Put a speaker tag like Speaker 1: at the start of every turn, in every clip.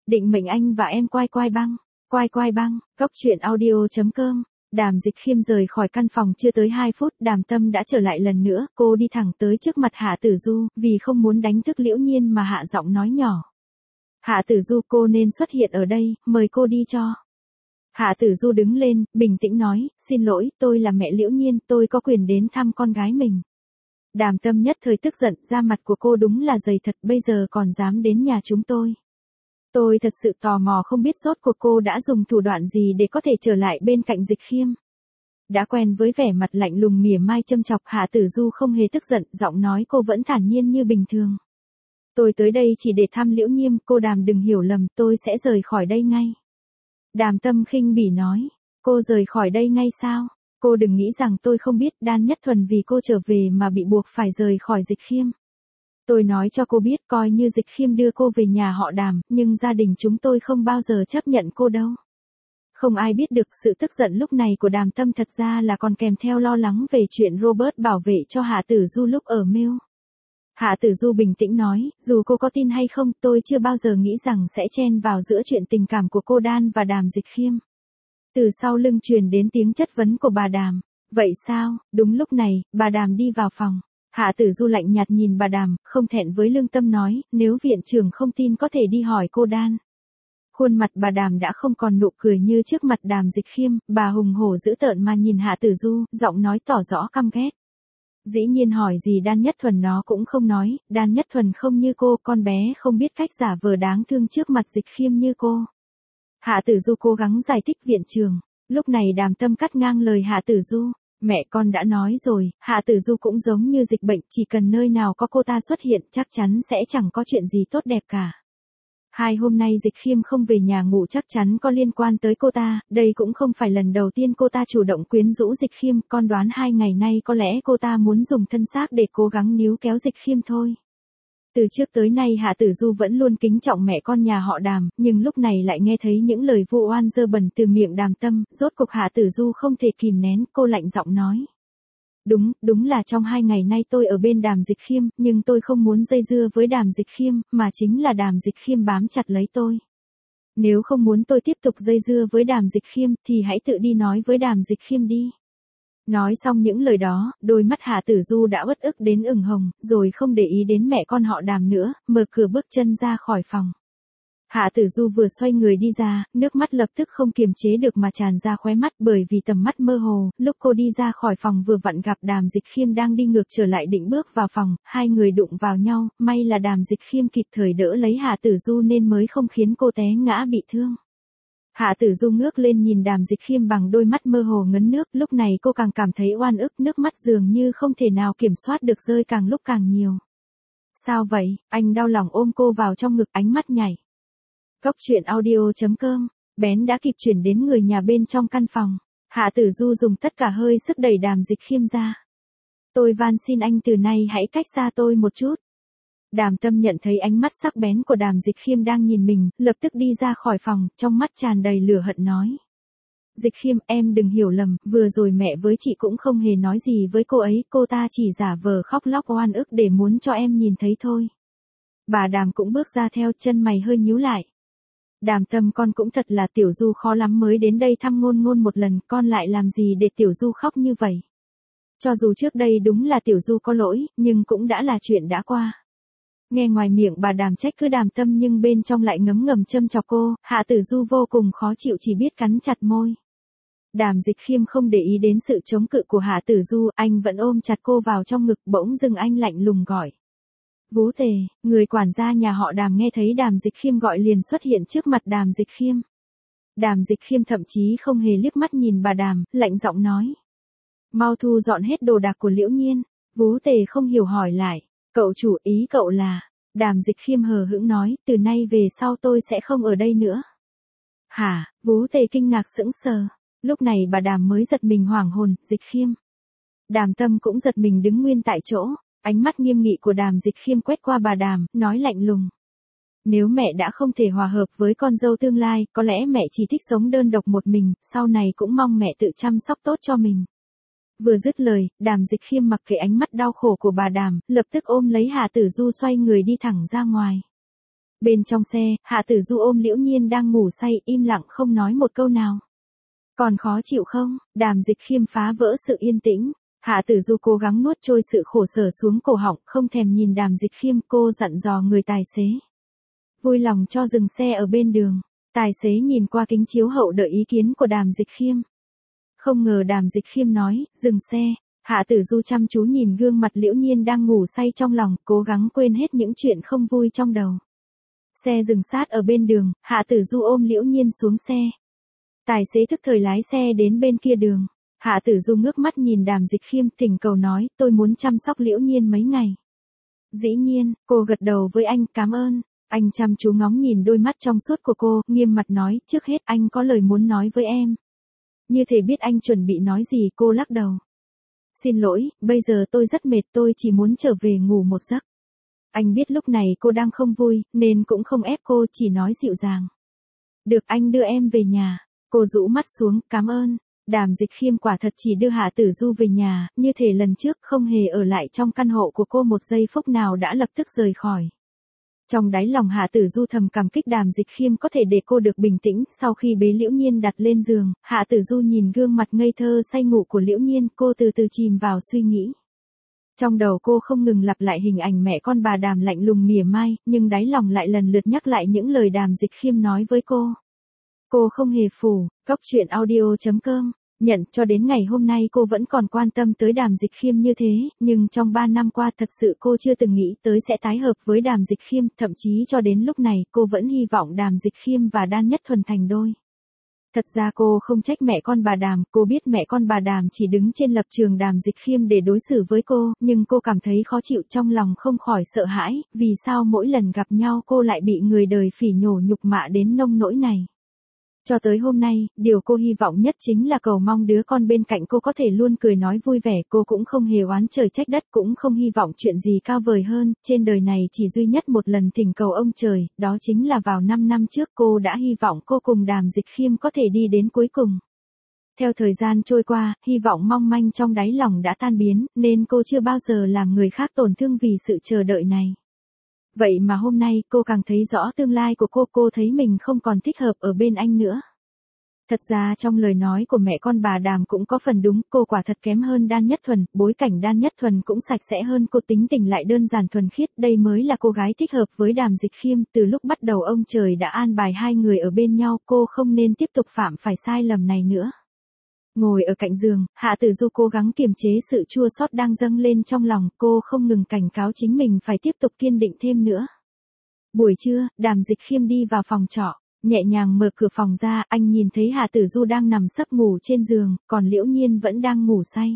Speaker 1: Định mệnh anh và em quai quai băng. Quai quai băng, Cốc truyện audio.com. Đàm Dịch Khiêm rời khỏi căn phòng chưa tới 2 phút, Đàm Tâm đã trở lại lần nữa, cô đi thẳng tới trước mặt Hạ Tử Du, vì không muốn đánh thức Liễu Nhiên mà hạ giọng nói nhỏ. Hạ Tử Du, cô nên xuất hiện ở đây, mời cô đi cho. Hạ Tử Du đứng lên, bình tĩnh nói, xin lỗi, tôi là mẹ Liễu Nhiên, tôi có quyền đến thăm con gái mình. Đàm Tâm nhất thời tức giận, da mặt của cô đúng là dày thật, bây giờ còn dám đến nhà chúng tôi. Tôi thật sự tò mò không biết rốt cuộc cô đã dùng thủ đoạn gì để có thể trở lại bên cạnh Dịch Khiêm. Đã quen với vẻ mặt lạnh lùng mỉa mai châm chọc, Hạ Tử Du không hề tức giận, giọng nói cô vẫn thản nhiên như bình thường. Tôi tới đây chỉ để thăm Liễu Nhiên, cô Đàm đừng hiểu lầm, tôi sẽ rời khỏi đây ngay. Đàm Tâm khinh bỉ nói, cô rời khỏi đây ngay sao? Cô đừng nghĩ rằng tôi không biết, Đan Nhất Thuần vì cô trở về mà bị buộc phải rời khỏi Dịch Khiêm. Tôi nói cho cô biết, coi như Dịch Khiêm đưa cô về nhà họ Đàm, nhưng gia đình chúng tôi không bao giờ chấp nhận cô đâu. Không ai biết được sự tức giận lúc này của Đàm Tâm thật ra là còn kèm theo lo lắng về chuyện Robert bảo vệ cho Hạ Tử Du lúc ở Mill. Hạ Tử Du bình tĩnh nói, dù cô có tin hay không, tôi chưa bao giờ nghĩ rằng sẽ chen vào giữa chuyện tình cảm của cô Đan và Đàm Dịch Khiêm. Từ sau lưng truyền đến tiếng chất vấn của bà Đàm. Vậy sao? Đúng lúc này, bà Đàm đi vào phòng. Hạ Tử Du lạnh nhạt nhìn bà Đàm, không thẹn với lương tâm nói, nếu viện trưởng không tin có thể đi hỏi cô Đan. Khuôn mặt bà Đàm đã không còn nụ cười như trước mặt Đàm Dịch Khiêm, bà hùng hổ dữ tợn mà nhìn Hạ Tử Du, giọng nói tỏ rõ căm ghét. Dĩ nhiên hỏi gì Đan Nhất Thuần nó cũng không nói, Đan Nhất Thuần không như cô, con bé không biết cách giả vờ đáng thương trước mặt Dịch Khiêm như cô. Hạ Tử Du cố gắng giải thích viện trưởng, lúc này Đàm Tâm cắt ngang lời Hạ Tử Du. Mẹ con đã nói rồi, Hạ Tử Du cũng giống như dịch bệnh, chỉ cần nơi nào có cô ta xuất hiện chắc chắn sẽ chẳng có chuyện gì tốt đẹp cả. 2 hôm nay Dịch Khiêm không về nhà ngủ chắc chắn có liên quan tới cô ta, đây cũng không phải lần đầu tiên cô ta chủ động quyến rũ Dịch Khiêm, con đoán 2 ngày nay có lẽ cô ta muốn dùng thân xác để cố gắng níu kéo Dịch Khiêm thôi. Từ trước tới nay Hạ Tử Du vẫn luôn kính trọng mẹ con nhà họ Đàm, nhưng lúc này lại nghe thấy những lời vu oan dơ bẩn từ miệng Đàm Tâm, rốt cục Hạ Tử Du không thể kìm nén, cô lạnh giọng nói. Đúng là trong 2 ngày nay tôi ở bên Đàm Dịch Khiêm, nhưng tôi không muốn dây dưa với Đàm Dịch Khiêm, mà chính là Đàm Dịch Khiêm bám chặt lấy tôi. Nếu không muốn tôi tiếp tục dây dưa với Đàm Dịch Khiêm, thì hãy tự đi nói với Đàm Dịch Khiêm đi. Nói xong những lời đó, đôi mắt Hạ Tử Du đã uất ức đến ửng hồng, rồi không để ý đến mẹ con họ Đàm nữa, mở cửa bước chân ra khỏi phòng. Hạ Tử Du vừa xoay người đi ra, nước mắt lập tức không kiềm chế được mà tràn ra khóe mắt bởi vì tầm mắt mơ hồ, lúc cô đi ra khỏi phòng vừa vặn gặp Đàm Dịch Khiêm đang đi ngược trở lại định bước vào phòng, hai người đụng vào nhau, may là Đàm Dịch Khiêm kịp thời đỡ lấy Hạ Tử Du nên mới không khiến cô té ngã bị thương. Hạ Tử Du ngước lên nhìn Đàm Dịch Khiêm bằng đôi mắt mơ hồ ngấn nước, lúc này cô càng cảm thấy oan ức, nước mắt dường như không thể nào kiểm soát được rơi càng lúc càng nhiều. Sao vậy? Anh đau lòng ôm cô vào trong ngực, ánh mắt nhảy. Cốc truyện audio.com, Bén đã kịp chuyển đến người nhà bên trong căn phòng. Hạ Tử Du dùng tất cả hơi sức đẩy Đàm Dịch Khiêm ra. Tôi van xin anh từ nay hãy cách xa tôi một chút. Đàm Tâm nhận thấy ánh mắt sắc bén của Đàm Dịch Khiêm đang nhìn mình, lập tức đi ra khỏi phòng, trong mắt tràn đầy lửa hận nói. Dịch Khiêm, em đừng hiểu lầm, vừa rồi mẹ với chị cũng không hề nói gì với cô ấy, cô ta chỉ giả vờ khóc lóc oan ức để muốn cho em nhìn thấy thôi. Bà Đàm cũng bước ra theo, chân mày hơi nhíu lại. Đàm Tâm, con cũng thật là Tiểu Du khó lắm mới đến đây thăm Ngôn Ngôn một lần, con lại làm gì để Tiểu Du khóc như vậy? Cho dù trước đây đúng là Tiểu Du có lỗi, nhưng cũng đã là chuyện đã qua. Nghe ngoài miệng bà Đàm trách cứ Đàm Tâm nhưng bên trong lại ngấm ngầm châm chọc cô, Hạ Tử Du vô cùng khó chịu chỉ biết cắn chặt môi. Đàm Dịch Khiêm không để ý đến sự chống cự của Hạ Tử Du, anh vẫn ôm chặt cô vào trong ngực, bỗng dưng anh lạnh lùng gọi. Vú Tề, người quản gia nhà họ Đàm nghe thấy Đàm Dịch Khiêm gọi liền xuất hiện trước mặt Đàm Dịch Khiêm. Đàm Dịch Khiêm thậm chí không hề liếc mắt nhìn bà Đàm, lạnh giọng nói. Mau thu dọn hết đồ đạc của Liễu Nhiên. Vú Tề không hiểu hỏi lại. Cậu chủ, ý cậu là... Đàm Dịch Khiêm hờ hững nói, từ nay về sau tôi sẽ không ở đây nữa. Hả? Vú Tề kinh ngạc sững sờ. Lúc này bà Đàm mới giật mình hoảng hồn, Dịch Khiêm. Đàm Tâm cũng giật mình đứng nguyên tại chỗ. Ánh mắt nghiêm nghị của Đàm Dịch Khiêm quét qua bà Đàm, nói lạnh lùng. Nếu mẹ đã không thể hòa hợp với con dâu tương lai, có lẽ mẹ chỉ thích sống đơn độc một mình, sau này cũng mong mẹ tự chăm sóc tốt cho mình. Vừa dứt lời, Đàm Dịch Khiêm mặc kệ ánh mắt đau khổ của bà Đàm, lập tức ôm lấy Hạ Tử Du xoay người đi thẳng ra ngoài. Bên trong xe, Hạ Tử Du ôm Liễu Nhiên đang ngủ say, im lặng không nói một câu nào. Còn khó chịu không? Đàm Dịch Khiêm phá vỡ sự yên tĩnh. Hạ Tử Du cố gắng nuốt trôi sự khổ sở xuống cổ họng, không thèm nhìn Đàm Dịch Khiêm, cô dặn dò người tài xế. Vui lòng cho dừng xe ở bên đường. Tài xế nhìn qua kính chiếu hậu đợi ý kiến của Đàm Dịch Khiêm. Không ngờ Đàm Dịch Khiêm nói, dừng xe. Hạ Tử Du chăm chú nhìn gương mặt Liễu Nhiên đang ngủ say trong lòng, cố gắng quên hết những chuyện không vui trong đầu. Xe dừng sát ở bên đường, Hạ Tử Du ôm Liễu Nhiên xuống xe. Tài xế thức thời lái xe đến bên kia đường. Hạ Tử Du ngước mắt nhìn Đàm Dịch Khiêm, thỉnh cầu nói, tôi muốn chăm sóc Liễu Nhiên mấy ngày. Dĩ nhiên, cô gật đầu với anh, cảm ơn. Anh chăm chú ngóng nhìn đôi mắt trong suốt của cô, nghiêm mặt nói, trước hết anh có lời muốn nói với em. Như thể biết anh chuẩn bị nói gì, cô lắc đầu. Xin lỗi, bây giờ tôi rất mệt, tôi chỉ muốn trở về ngủ một giấc. Anh biết lúc này cô đang không vui, nên cũng không ép cô, chỉ nói dịu dàng. Được, anh đưa em về nhà. Cô rũ mắt xuống, cảm ơn. Đàm Dịch Khiêm quả thật chỉ đưa Hạ Tử Du về nhà, như thể lần trước không hề ở lại trong căn hộ của cô một giây phút nào, đã lập tức rời khỏi. Trong đáy lòng Hạ Tử Du thầm cảm kích Đàm Dịch Khiêm có thể để cô được bình tĩnh. Sau khi bế Liễu Nhiên đặt lên giường, Hạ Tử Du nhìn gương mặt ngây thơ say ngủ của Liễu Nhiên, cô từ từ chìm vào suy nghĩ. Trong đầu cô không ngừng lặp lại hình ảnh mẹ con bà Đàm lạnh lùng mỉa mai, nhưng đáy lòng lại lần lượt nhắc lại những lời Đàm Dịch Khiêm nói với cô. Cô không hề phủ. Cốc.audio.com Nhận cho đến ngày hôm nay cô vẫn còn quan tâm tới Đàm Dịch Khiêm như thế, nhưng trong 3 năm qua thật sự cô chưa từng nghĩ tới sẽ tái hợp với Đàm Dịch Khiêm, thậm chí cho đến lúc này cô vẫn hy vọng Đàm Dịch Khiêm và Đan Nhất Thuần thành đôi. Thật ra cô không trách mẹ con bà Đàm, cô biết mẹ con bà Đàm chỉ đứng trên lập trường Đàm Dịch Khiêm để đối xử với cô, nhưng cô cảm thấy khó chịu trong lòng không khỏi sợ hãi, vì sao mỗi lần gặp nhau cô lại bị người đời phỉ nhổ nhục mạ đến nông nỗi này. Cho tới hôm nay, điều cô hy vọng nhất chính là cầu mong đứa con bên cạnh cô có thể luôn cười nói vui vẻ, cô cũng không hề oán trời trách đất, cũng không hy vọng chuyện gì cao vời hơn, trên đời này chỉ duy nhất một lần thỉnh cầu ông trời, đó chính là vào 5 năm trước cô đã hy vọng cô cùng Đàm Dịch Khiêm có thể đi đến cuối cùng. Theo thời gian trôi qua, hy vọng mong manh trong đáy lòng đã tan biến, nên cô chưa bao giờ làm người khác tổn thương vì sự chờ đợi này. Vậy mà hôm nay cô càng thấy rõ tương lai của cô thấy mình không còn thích hợp ở bên anh nữa. Thật ra trong lời nói của mẹ con bà Đàm cũng có phần đúng, cô quả thật kém hơn Đan Nhất Thuần, bối cảnh Đan Nhất Thuần cũng sạch sẽ hơn cô, tính tình lại đơn giản thuần khiết, đây mới là cô gái thích hợp với Đàm Dịch Khiêm, từ lúc bắt đầu ông trời đã an bài hai người ở bên nhau, cô không nên tiếp tục phạm phải sai lầm này nữa. Ngồi ở cạnh giường, Hạ Tử Du cố gắng kiềm chế sự chua xót đang dâng lên trong lòng, cô không ngừng cảnh cáo chính mình phải tiếp tục kiên định thêm nữa. Buổi trưa, Đàm Dịch Khiêm đi vào phòng trọ, nhẹ nhàng mở cửa phòng ra, anh nhìn thấy Hạ Tử Du đang nằm sấp ngủ trên giường, còn Liễu Nhiên vẫn đang ngủ say.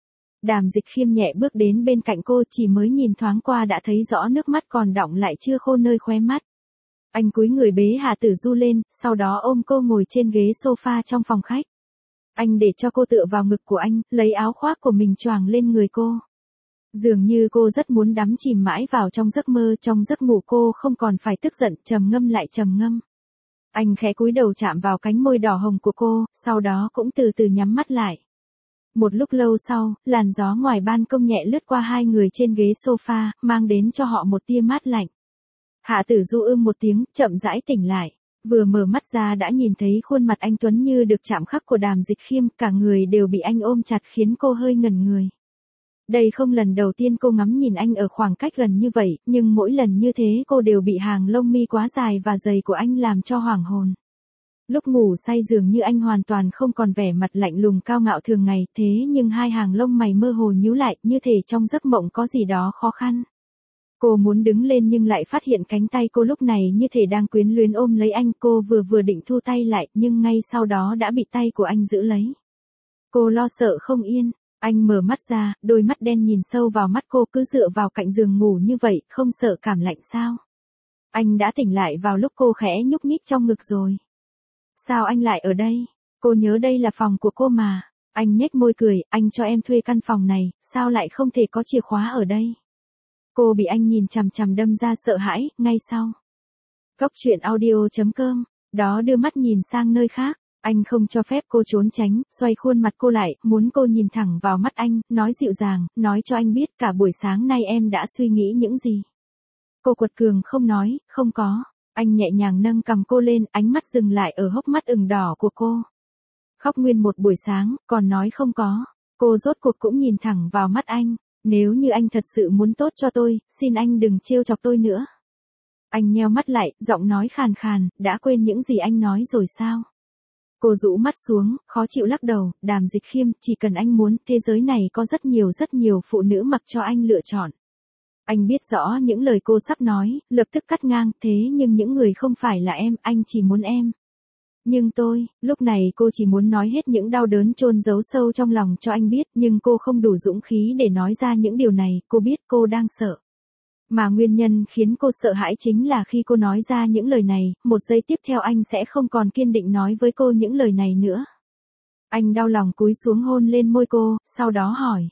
Speaker 1: Đàm Dịch Khiêm nhẹ bước đến bên cạnh cô, chỉ mới nhìn thoáng qua đã thấy rõ nước mắt còn đọng lại chưa khô nơi khóe mắt. Anh cúi người bế Hạ Tử Du lên, sau đó ôm cô ngồi trên ghế sofa trong phòng khách. Anh để cho cô tựa vào ngực của anh, lấy áo khoác của mình choàng lên người cô. Dường như cô rất muốn đắm chìm mãi vào trong giấc mơ, trong giấc ngủ cô không còn phải tức giận, trầm ngâm lại trầm ngâm. Anh khẽ cúi đầu chạm vào cánh môi đỏ hồng của cô, sau đó cũng từ từ nhắm mắt lại. Một lúc lâu sau, làn gió ngoài ban công nhẹ lướt qua hai người trên ghế sofa, mang đến cho họ một tia mát lạnh. Hạ Tử Du một tiếng, chậm rãi tỉnh lại. Vừa mở mắt ra đã nhìn thấy khuôn mặt anh tuấn như được chạm khắc của Đàm Dịch Khiêm, cả người đều bị anh ôm chặt khiến cô hơi ngẩn người. Đây không lần đầu tiên cô ngắm nhìn anh ở khoảng cách gần như vậy, nhưng mỗi lần như thế cô đều bị hàng lông mi quá dài và dày của anh làm cho hoảng hồn. Lúc ngủ say dường như anh hoàn toàn không còn vẻ mặt lạnh lùng cao ngạo thường ngày, thế nhưng hai hàng lông mày mơ hồ nhíu lại, như thể trong giấc mộng có gì đó khó khăn. Cô muốn đứng lên nhưng lại phát hiện cánh tay cô lúc này như thể đang quyến luyến ôm lấy anh, cô vừa định thu tay lại, nhưng ngay sau đó đã bị tay của anh giữ lấy. Cô lo sợ không yên, anh mở mắt ra, đôi mắt đen nhìn sâu vào mắt cô, cứ dựa vào cạnh giường ngủ như vậy, không sợ cảm lạnh sao? Anh đã tỉnh lại vào lúc cô khẽ nhúc nhích trong ngực rồi. Sao anh lại ở đây? Cô nhớ đây là phòng của cô mà. Anh nhếch môi cười, anh cho em thuê căn phòng này, sao lại không thể có chìa khóa ở đây? Cô bị anh nhìn chằm chằm đâm ra sợ hãi, ngay sau. Cốc.audio.com, đó đưa mắt nhìn sang nơi khác, anh không cho phép cô trốn tránh, xoay khuôn mặt cô lại, muốn cô nhìn thẳng vào mắt anh, nói dịu dàng, nói cho anh biết cả buổi sáng nay em đã suy nghĩ những gì. Cô quật cường không nói, không có. Anh nhẹ nhàng nâng cằm cô lên, ánh mắt dừng lại ở hốc mắt ửng đỏ của cô. Khóc nguyên một buổi sáng, còn nói không có. Cô rốt cuộc cũng nhìn thẳng vào mắt anh. Nếu như anh thật sự muốn tốt cho tôi, xin anh đừng trêu chọc tôi nữa. Anh nheo mắt lại, giọng nói khàn khàn, đã quên những gì anh nói rồi sao? Cô rũ mắt xuống, khó chịu lắc đầu, Đàm Dịch Khiêm, chỉ cần anh muốn, thế giới này có rất nhiều phụ nữ mặc cho anh lựa chọn. Anh biết rõ những lời cô sắp nói, lập tức cắt ngang, thế nhưng những người không phải là em, anh chỉ muốn em. Nhưng tôi, lúc này cô chỉ muốn nói hết những đau đớn chôn giấu sâu trong lòng cho anh biết, nhưng cô không đủ dũng khí để nói ra những điều này, cô biết cô đang sợ. Mà nguyên nhân khiến cô sợ hãi chính là khi cô nói ra những lời này, một giây tiếp theo anh sẽ không còn kiên định nói với cô những lời này nữa. Anh đau lòng cúi xuống hôn lên môi cô, sau đó hỏi.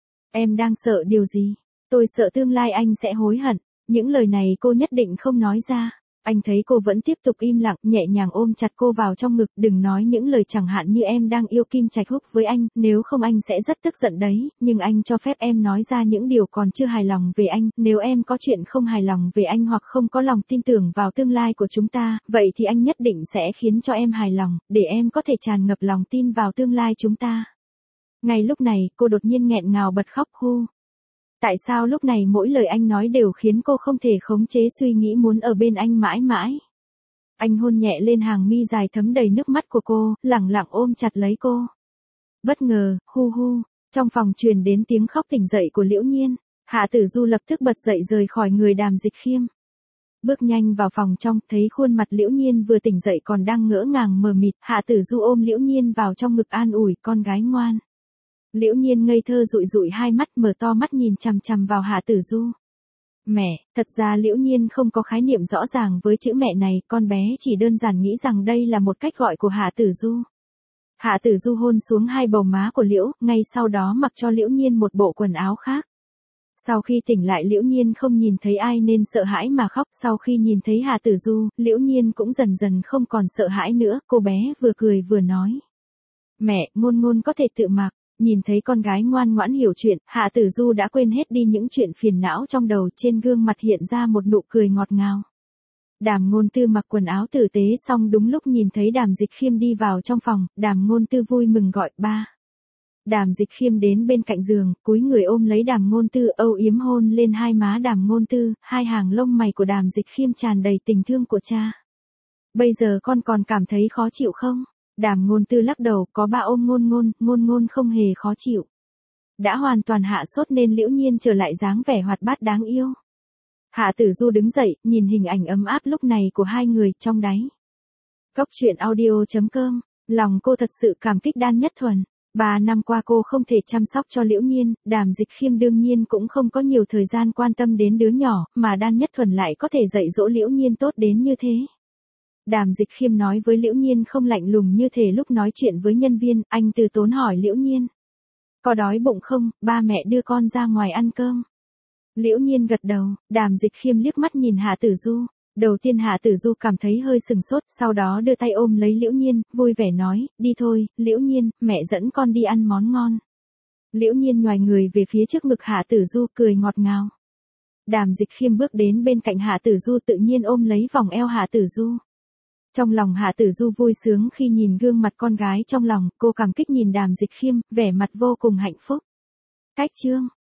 Speaker 1: Em đang sợ điều gì? Tôi sợ tương lai anh sẽ hối hận. Những lời này cô nhất định không nói ra. Anh thấy cô vẫn tiếp tục im lặng, nhẹ nhàng ôm chặt cô vào trong ngực, đừng nói những lời chẳng hạn như em đang yêu Kim Trạch Húc với anh, nếu không anh sẽ rất tức giận đấy, nhưng anh cho phép em nói ra những điều còn chưa hài lòng về anh, nếu em có chuyện không hài lòng về anh hoặc không có lòng tin tưởng vào tương lai của chúng ta, vậy thì anh nhất định sẽ khiến cho em hài lòng, để em có thể tràn ngập lòng tin vào tương lai chúng ta. Ngay lúc này, cô đột nhiên nghẹn ngào bật khóc hu. Tại sao lúc này mỗi lời anh nói đều khiến cô không thể khống chế suy nghĩ muốn ở bên anh mãi mãi? Anh hôn nhẹ lên hàng mi dài thấm đầy nước mắt của cô, lẳng lặng ôm chặt lấy cô. Bất ngờ, hu hu, trong phòng truyền đến tiếng khóc tỉnh dậy của Liễu Nhiên. Hạ Tử Du lập tức bật dậy rời khỏi người Đàm Dịch Khiêm. Bước nhanh vào phòng trong, thấy khuôn mặt Liễu Nhiên vừa tỉnh dậy còn đang ngỡ ngàng mờ mịt, Hạ Tử Du ôm Liễu Nhiên vào trong ngực an ủi, con gái ngoan. Liễu Nhiên ngây thơ dụi dụi hai mắt, mở to mắt nhìn chằm chằm vào Hạ Tử Du. Mẹ, thật ra Liễu Nhiên không có khái niệm rõ ràng với chữ mẹ này, con bé chỉ đơn giản nghĩ rằng đây là một cách gọi của Hạ Tử Du. Hạ Tử Du hôn xuống hai bầu má của Liễu, ngay sau đó mặc cho Liễu Nhiên một bộ quần áo khác. Sau khi tỉnh lại Liễu Nhiên không nhìn thấy ai nên sợ hãi mà khóc, sau khi nhìn thấy Hạ Tử Du, Liễu Nhiên cũng dần dần không còn sợ hãi nữa, cô bé vừa cười vừa nói. Mẹ, Ngôn Ngôn có thể tự mặc. Nhìn thấy con gái ngoan ngoãn hiểu chuyện, Hạ Tử Du đã quên hết đi những chuyện phiền não trong đầu, trên gương mặt hiện ra một nụ cười ngọt ngào. Đàm Ngôn Tư mặc quần áo tử tế xong đúng lúc nhìn thấy Đàm Dịch Khiêm đi vào trong phòng, Đàm Ngôn Tư vui mừng gọi ba. Đàm Dịch Khiêm đến bên cạnh giường, cúi người ôm lấy Đàm Ngôn Tư, âu yếm hôn lên hai má Đàm Ngôn Tư, hai hàng lông mày của Đàm Dịch Khiêm tràn đầy tình thương của cha. Bây giờ con còn cảm thấy khó chịu không? Đàm Ngôn Tư lắc đầu, có ba ôm Ngôn Ngôn, Ngôn Ngôn không hề khó chịu. Đã hoàn toàn hạ sốt nên Liễu Nhiên trở lại dáng vẻ hoạt bát đáng yêu. Hạ Tử Du đứng dậy, nhìn hình ảnh ấm áp lúc này của hai người, trong đáy Cốc truyện audio.com, lòng cô thật sự cảm kích Đan Nhất Thuần. 3 năm qua cô không thể chăm sóc cho Liễu Nhiên, Đàm Dịch Khiêm đương nhiên cũng không có nhiều thời gian quan tâm đến đứa nhỏ, mà Đan Nhất Thuần lại có thể dạy dỗ Liễu Nhiên tốt đến như thế. Đàm Dịch Khiêm nói với Liễu Nhiên không lạnh lùng như thể lúc nói chuyện với nhân viên, anh từ tốn hỏi Liễu Nhiên. Có đói bụng không, ba mẹ đưa con ra ngoài ăn cơm. Liễu Nhiên gật đầu, Đàm Dịch Khiêm liếc mắt nhìn Hạ Tử Du. Đầu tiên Hạ Tử Du cảm thấy hơi sừng sốt, sau đó đưa tay ôm lấy Liễu Nhiên, vui vẻ nói, đi thôi, Liễu Nhiên, mẹ dẫn con đi ăn món ngon. Liễu Nhiên nhoài người về phía trước ngực Hạ Tử Du, cười ngọt ngào. Đàm Dịch Khiêm bước đến bên cạnh Hạ Tử Du, tự nhiên ôm lấy vòng eo Hạ Tử Du. Trong lòng Hạ Tử Du vui sướng khi nhìn gương mặt con gái trong lòng, cô cảm kích nhìn Đàm Dịch Khiêm, vẻ mặt vô cùng hạnh phúc. Cách chương